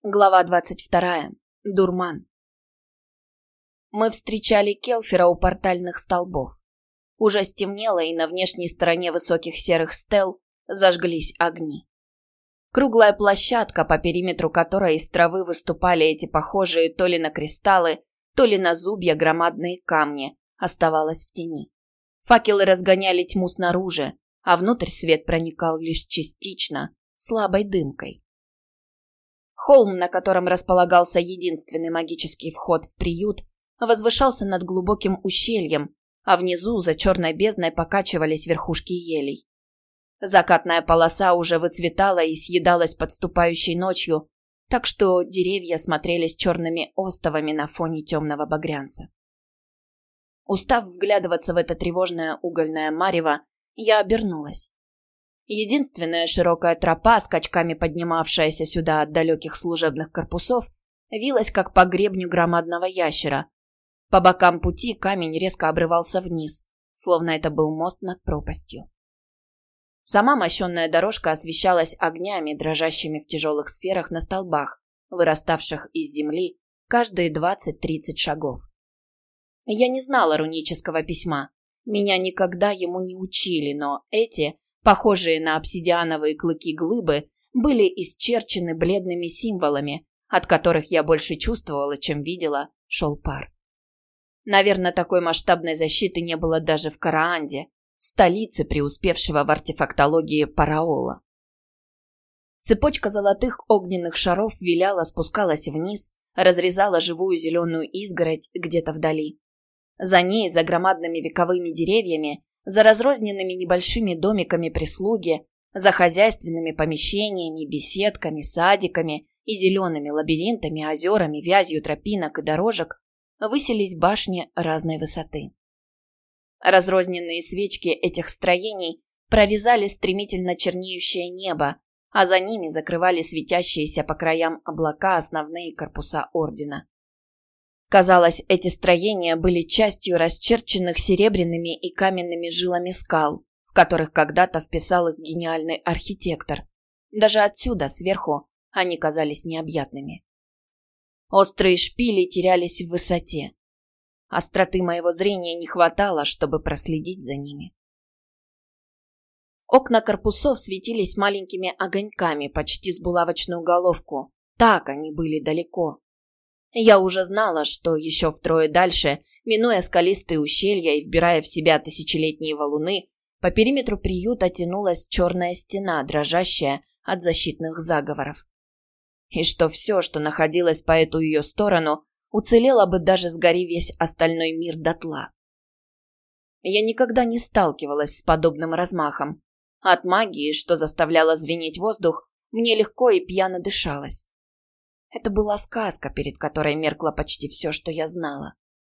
Глава 22. Дурман. Мы встречали Келфера у портальных столбов. Уже стемнело, и на внешней стороне высоких серых стел зажглись огни. Круглая площадка, по периметру которой из травы выступали эти похожие то ли на кристаллы, то ли на зубья громадные камни, оставалась в тени. Факелы разгоняли тьму снаружи, а внутрь свет проникал лишь частично, слабой дымкой. Холм, на котором располагался единственный магический вход в приют, возвышался над глубоким ущельем, а внизу за черной бездной покачивались верхушки елей. Закатная полоса уже выцветала и съедалась подступающей ночью, так что деревья смотрелись черными остовами на фоне темного багрянца. Устав вглядываться в это тревожное угольное марево, я обернулась. Единственная широкая тропа, скачками поднимавшаяся сюда от далеких служебных корпусов, вилась как по гребню громадного ящера. По бокам пути камень резко обрывался вниз, словно это был мост над пропастью. Сама мощенная дорожка освещалась огнями, дрожащими в тяжелых сферах на столбах, выраставших из земли каждые 20-30 шагов. Я не знала рунического письма, меня никогда ему не учили, но эти, похожие на обсидиановые клыки глыбы, были исчерчены бледными символами, от которых я больше чувствовала, чем видела, шел пар. Наверное, такой масштабной защиты не было даже в Караанде, столице преуспевшего в артефактологии Параола. Цепочка золотых огненных шаров виляла, спускалась вниз, разрезала живую зеленую изгородь где-то вдали. За ней, за громадными вековыми деревьями, за разрозненными небольшими домиками прислуги, за хозяйственными помещениями, беседками, садиками и зелеными лабиринтами, озерами, вязью тропинок и дорожек высились башни разной высоты. Разрозненные свечки этих строений прорезали стремительно чернеющее небо, а за ними закрывали светящиеся по краям облака основные корпуса ордена. Казалось, эти строения были частью расчерченных серебряными и каменными жилами скал, в которых когда-то вписал их гениальный архитектор. Даже отсюда, сверху, они казались необъятными. Острые шпили терялись в высоте. Остроты моего зрения не хватало, чтобы проследить за ними. Окна корпусов светились маленькими огоньками, почти с булавочную головку. Так они были далеко. Я уже знала, что еще втрое дальше, минуя скалистые ущелья и вбирая в себя тысячелетние валуны, по периметру приюта тянулась черная стена, дрожащая от защитных заговоров. И что все, что находилось по эту ее сторону, уцелело бы, даже сгори весь остальной мир дотла. Я никогда не сталкивалась с подобным размахом. От магии, что заставляло звенеть воздух, мне легко и пьяно дышалось. Это была сказка, перед которой меркло почти все, что я знала.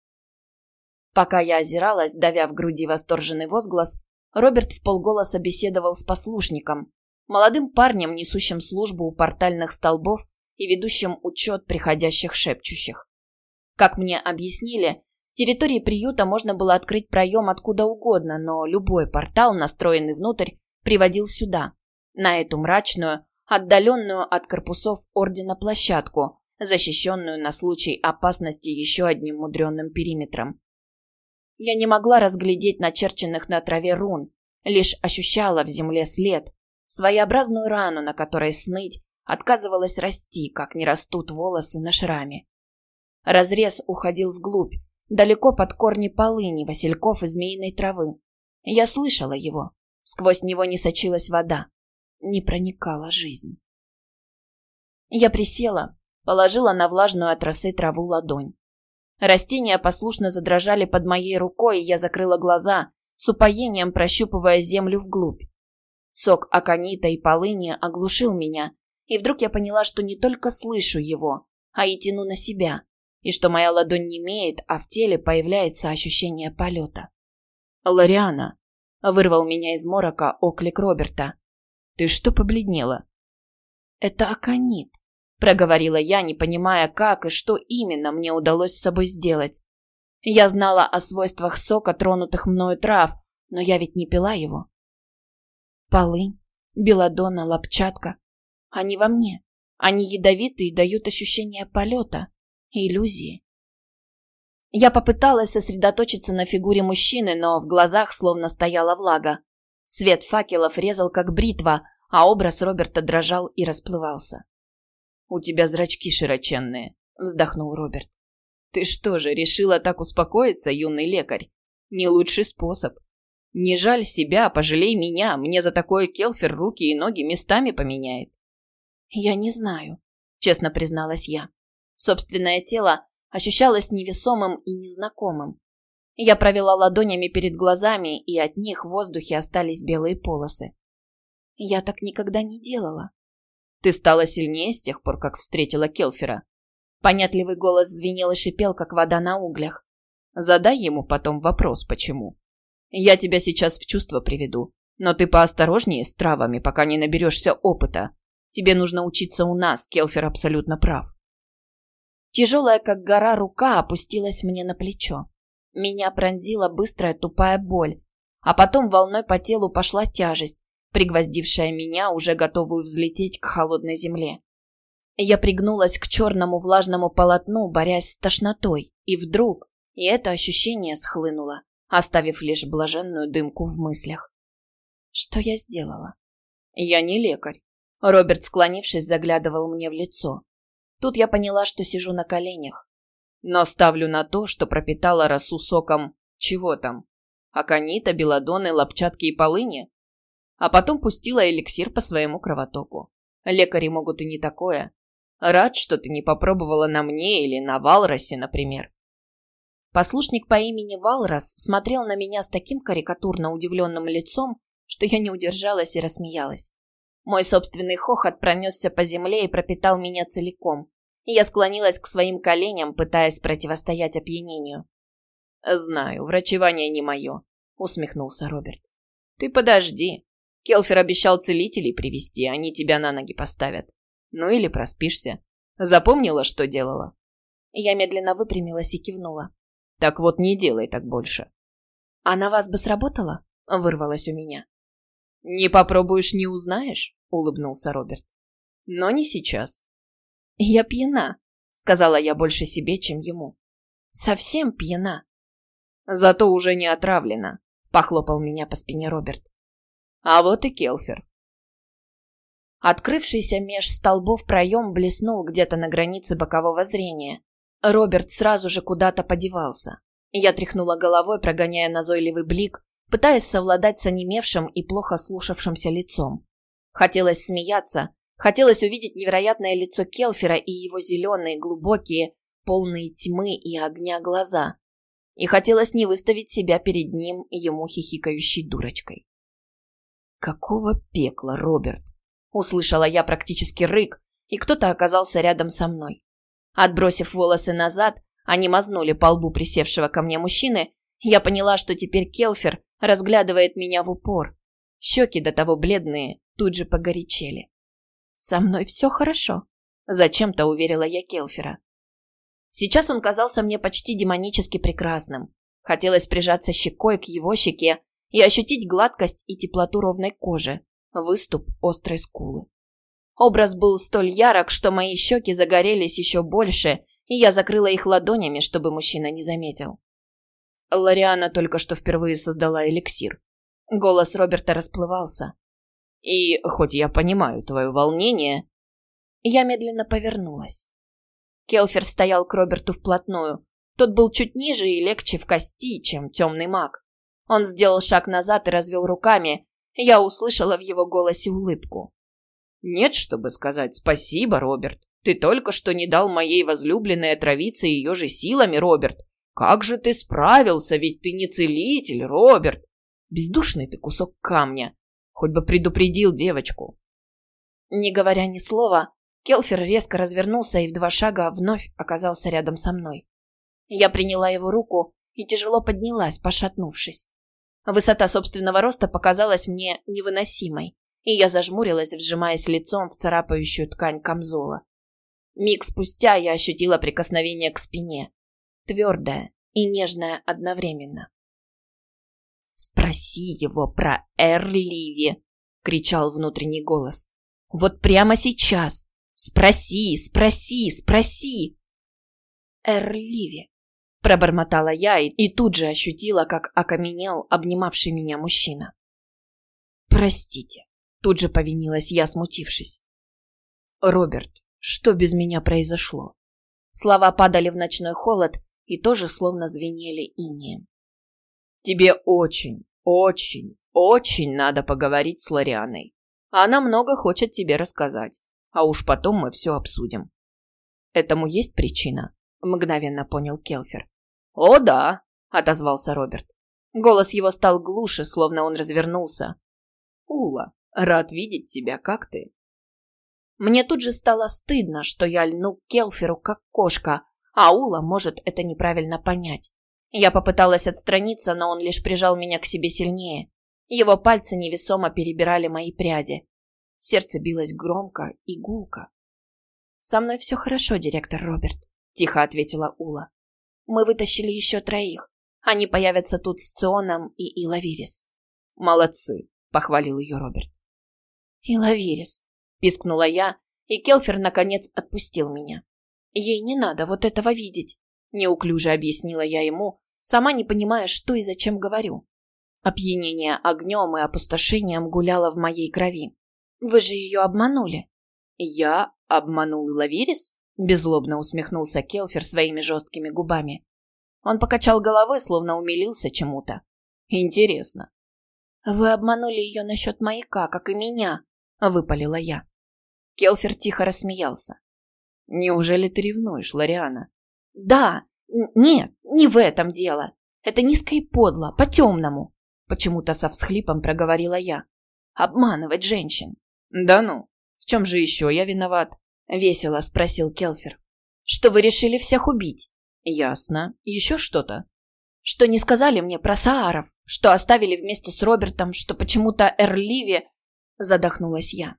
Пока я озиралась, давя в груди восторженный возглас, Роберт вполголоса беседовал с послушником, молодым парнем, несущим службу у портальных столбов и ведущим учет приходящих шепчущих. Как мне объяснили, с территории приюта можно было открыть проем откуда угодно, но любой портал, настроенный внутрь, приводил сюда, на эту мрачную, отдаленную от корпусов ордена площадку, защищенную на случай опасности еще одним мудреным периметром. Я не могла разглядеть начерченных на траве рун, лишь ощущала в земле след, своеобразную рану, на которой сныть отказывалась расти, как не растут волосы на шраме. Разрез уходил вглубь, далеко под корни полыни, васильков и змеиной травы. Я слышала его, сквозь него не сочилась вода. Не проникала жизнь. Я присела, положила на влажную от росы траву ладонь. Растения послушно задрожали под моей рукой, и я закрыла глаза, с упоением прощупывая землю вглубь. Сок аконита и полыни оглушил меня, и вдруг я поняла, что не только слышу его, а и тяну на себя, и что моя ладонь немеет, а в теле появляется ощущение полета. «Лориана!» — вырвал меня из морока оклик Роберта. «Ты что побледнела?» «Это аконит», — проговорила я, не понимая, как и что именно мне удалось с собой сделать. Я знала о свойствах сока тронутых мною трав, но я ведь не пила его. Полынь, белладонна, лапчатка — они во мне. Они ядовиты и дают ощущение полета, иллюзии. Я попыталась сосредоточиться на фигуре мужчины, но в глазах словно стояла влага. Свет факелов резал как бритва, а образ Роберта дрожал и расплывался. «У тебя зрачки широченные», — вздохнул Роберт. «Ты что же, решила так успокоиться, юный лекарь? Не лучший способ. Не жаль себя, пожалей меня, мне за такое Келфер руки и ноги местами поменяет». «Я не знаю», — честно призналась я. Собственное тело ощущалось невесомым и незнакомым. Я провела ладонями перед глазами, и от них в воздухе остались белые полосы. Я так никогда не делала. «Ты стала сильнее с тех пор, как встретила Келфера?» Понятливый голос звенел и шипел, как вода на углях. «Задай ему потом вопрос, почему. Я тебя сейчас в чувство приведу, но ты поосторожнее с травами, пока не наберешься опыта. Тебе нужно учиться у нас, Келфер абсолютно прав». Тяжелая, как гора, рука опустилась мне на плечо. Меня пронзила быстрая тупая боль, а потом волной по телу пошла тяжесть, пригвоздившая меня, уже готовую взлететь к холодной земле. Я пригнулась к черному влажному полотну, борясь с тошнотой, и вдруг и это ощущение схлынуло, оставив лишь блаженную дымку в мыслях. Что я сделала? Я не лекарь. Роберт, склонившись, заглядывал мне в лицо. Тут я поняла, что сижу на коленях. Но ставлю на то, что пропитала росу соком... Чего там? Аконита, белладонны, лопчатки и полыни? А потом пустила эликсир по своему кровотоку. Лекари могут и не такое. Рад, что ты не попробовала на мне или на Валросе, например. Послушник по имени Валрос смотрел на меня с таким карикатурно удивленным лицом, что я не удержалась и рассмеялась. Мой собственный хохот пронесся по земле и пропитал меня целиком. Я склонилась к своим коленям, пытаясь противостоять опьянению. «Знаю, врачевание не мое», — усмехнулся Роберт. «Ты подожди. Келфер обещал целителей привести, они тебя на ноги поставят. Ну или проспишься. Запомнила, что делала?» Я медленно выпрямилась и кивнула. «Так вот, не делай так больше». «А на вас бы сработало?» — вырвалось у меня. «Не попробуешь, не узнаешь», — улыбнулся Роберт. «Но не сейчас». «Я пьяна», — сказала я больше себе, чем ему. «Совсем пьяна». «Зато уже не отравлена», — похлопал меня по спине Роберт. «А вот и Келфер». Открывшийся меж столбов проем блеснул где-то на границе бокового зрения. Роберт сразу же куда-то подевался. Я тряхнула головой, прогоняя назойливый блик, пытаясь совладать с онемевшим и плохо слушавшимся лицом. Хотелось смеяться, хотелось увидеть невероятное лицо Келфера и его зеленые, глубокие, полные тьмы и огня глаза. И хотелось не выставить себя перед ним, ему хихикающей дурочкой. «Какого пекла, Роберт?» Услышала я практически рык, и кто-то оказался рядом со мной. Отбросив волосы назад, они мазнули по лбу присевшего ко мне мужчины, я поняла, что теперь Келфер разглядывает меня в упор. Щеки, до того бледные, тут же погорячели. «Со мной все хорошо», — зачем-то уверила я Келфера. Сейчас он казался мне почти демонически прекрасным. Хотелось прижаться щекой к его щеке и ощутить гладкость и теплоту ровной кожи, выступ острой скулы. Образ был столь ярок, что мои щеки загорелись еще больше, и я закрыла их ладонями, чтобы мужчина не заметил. Лориана только что впервые создала эликсир. Голос Роберта расплывался. И, хоть я понимаю твое волнение... Я медленно повернулась. Келфер стоял к Роберту вплотную. Тот был чуть ниже и легче в кости, чем темный маг. Он сделал шаг назад и развел руками. Я услышала в его голосе улыбку. «Нет, чтобы сказать спасибо, Роберт. Ты только что не дал моей возлюбленной отравиться ее же силами, Роберт. Как же ты справился, ведь ты не целитель, Роберт. Бездушный ты кусок камня. Хоть бы предупредил девочку». Не говоря ни слова, Келфер резко развернулся и в 2 шага вновь оказался рядом со мной. Я приняла его руку и тяжело поднялась, пошатнувшись. Высота собственного роста показалась мне невыносимой, и я зажмурилась, вжимаясь лицом в царапающую ткань камзола. Миг спустя я ощутила прикосновение к спине, твердое и нежное одновременно. «Спроси его про Эрливи!» — кричал внутренний голос. «Вот прямо сейчас! Спроси, спроси, спроси!» «Эрливи», — пробормотала я и тут же ощутила, как окаменел обнимавший меня мужчина. «Простите», — тут же повинилась я, смутившись. «Роберт, что без меня произошло?» Слова падали в ночной холод и тоже словно звенели инеем. «Тебе очень, очень, очень надо поговорить с Лорианой. Она много хочет тебе рассказать, а уж потом мы все обсудим». «Этому есть причина?» – мгновенно понял Келфер. «О, да», – отозвался Роберт. Голос его стал глуше, словно он развернулся. «Ула, рад видеть тебя, как ты?» Мне тут же стало стыдно, что я льну к Келферу как кошка, а Ула может это неправильно понять. Я попыталась отстраниться, но он лишь прижал меня к себе сильнее. Его пальцы невесомо перебирали мои пряди. Сердце билось громко и гулко. «Со мной все хорошо, директор Роберт», – тихо ответила Ула. «Мы вытащили еще 3. Они появятся тут с Ционом и Илавирис». «Молодцы», – похвалил ее Роберт. «Илавирис», – пискнула я, и Келфер наконец отпустил меня. «Ей не надо вот этого видеть», – неуклюже объяснила я ему, сама не понимая, что и зачем говорю. Опьянение огнем и опустошением гуляло в моей крови. «Вы же ее обманули». «Я обманул Илавирис?» – беззлобно усмехнулся Келфер своими жесткими губами. Он покачал головой, словно умилился чему-то. «Интересно». «Вы обманули ее насчет маяка, как и меня», – выпалила я. Келфер тихо рассмеялся. «Неужели ты ревнуешь, Лориана?» «Да, нет, не в этом дело. Это низко и подло, по-темному», – почему-то со всхлипом проговорила я. «Обманывать женщин». «Да ну, в чем же еще я виноват?» – весело спросил Келфер. «Что вы решили всех убить?» «Ясно. Еще что-то?» «Что не сказали мне про Сааров, что оставили вместе с Робертом, что почему-то Эрливи...» – задохнулась я.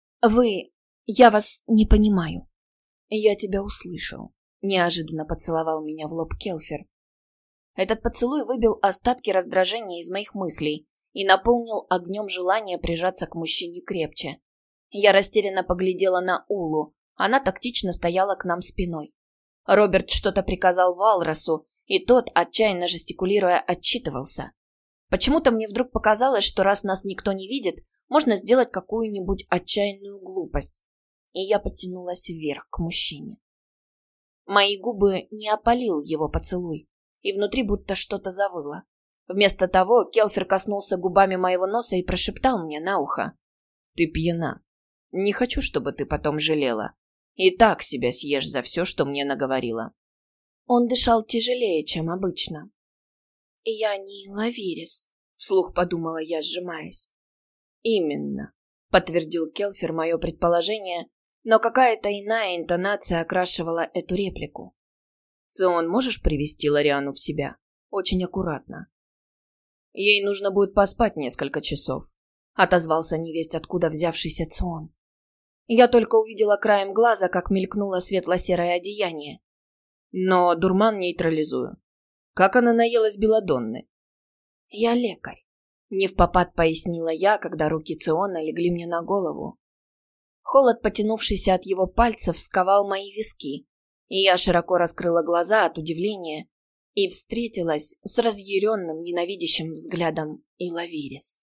Я вас не понимаю». «Я тебя услышал», – неожиданно поцеловал меня в лоб Келфер. Этот поцелуй выбил остатки раздражения из моих мыслей и наполнил огнем желания прижаться к мужчине крепче. Я растерянно поглядела на Улу, она тактично стояла к нам спиной. Роберт что-то приказал Валросу, и тот, отчаянно жестикулируя, отчитывался. Почему-то мне вдруг показалось, что раз нас никто не видит, можно сделать какую-нибудь отчаянную глупость. И я потянулась вверх к мужчине. Мои губы не опалил его поцелуй, и внутри будто что-то завыло. Вместо того Келфер коснулся губами моего носа и прошептал мне на ухо. «Ты пьяна. Не хочу, чтобы ты потом жалела. И так себя съешь за все, что мне наговорила». Он дышал тяжелее, чем обычно. «Я не Илавирис», — вслух подумала я, сжимаясь. «Именно», — подтвердил Келфер мое предположение, но какая-то иная интонация окрашивала эту реплику. «Цион, можешь привести Лориану в себя? Очень аккуратно». «Ей нужно будет поспать несколько часов», — отозвался невесть откуда взявшийся Цион. Я только увидела краем глаза, как мелькнуло светло-серое одеяние. Но дурман нейтрализую. Как она наелась белладонны? «Я лекарь», — невпопад пояснила я, когда руки Циона легли мне на голову. Холод, потянувшийся от его пальцев, сковал мои виски, и я широко раскрыла глаза от удивления и встретилась с разъяренным, ненавидящим взглядом Илавирис.